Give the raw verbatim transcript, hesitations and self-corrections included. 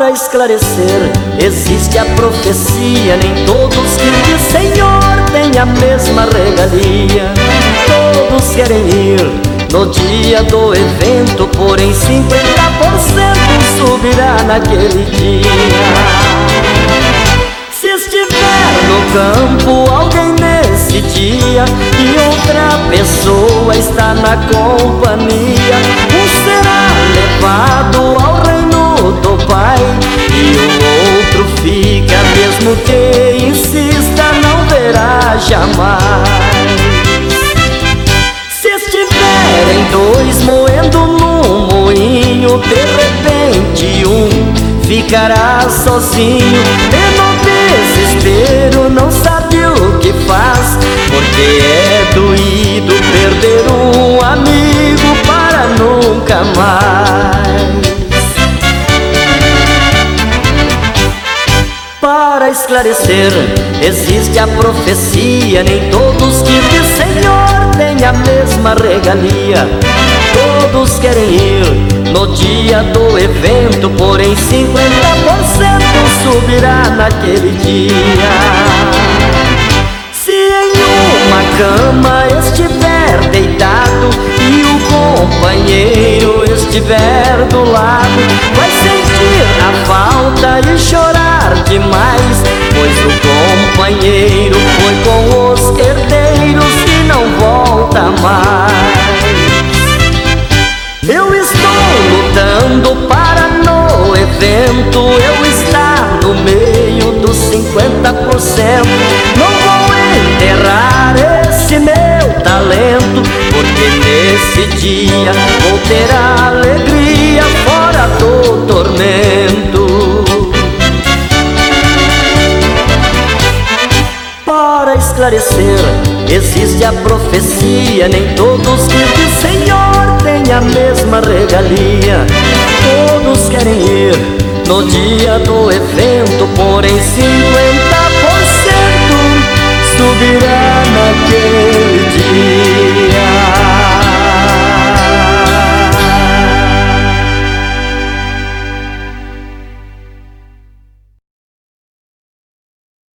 Para esclarecer, existe a profecia: nem todos que de Senhor têm a mesma regalia. Todos querem ir no dia do evento, porém cinquenta por cento subirá naquele dia. Se estiver no campo alguém nesse dia e outra pessoa está na companhia, um será levado ao reino do Pai e o outro fica, mesmo que insista, não verá jamais. Se estiverem dois moendo num moinho, de repente um ficará sozinho e no desespero não sabe o que faz, porque é doído perder um amigo para nunca mais. Para esclarecer, existe a profecia: nem todos que de Senhor têm a mesma regalia. Todos querem ir no dia do evento, porém cinquenta por cento subirá naquele dia. Se em uma cama estiver deitado e o companheiro estiver do lado, vai sentir a falta e chorar demais, pois o companheiro foi com os herdeiros e não volta mais. Eu estou lutando para no evento eu estar no meio dos cinquenta por cento. Não vou enterrar esse meu talento, porque nesse dia vou ter alegria fora do tormento. Para esclarecer, existe a profecia: nem todos que de Senhor têm a mesma regalia. Todos querem ir no dia do evento, porém cinquenta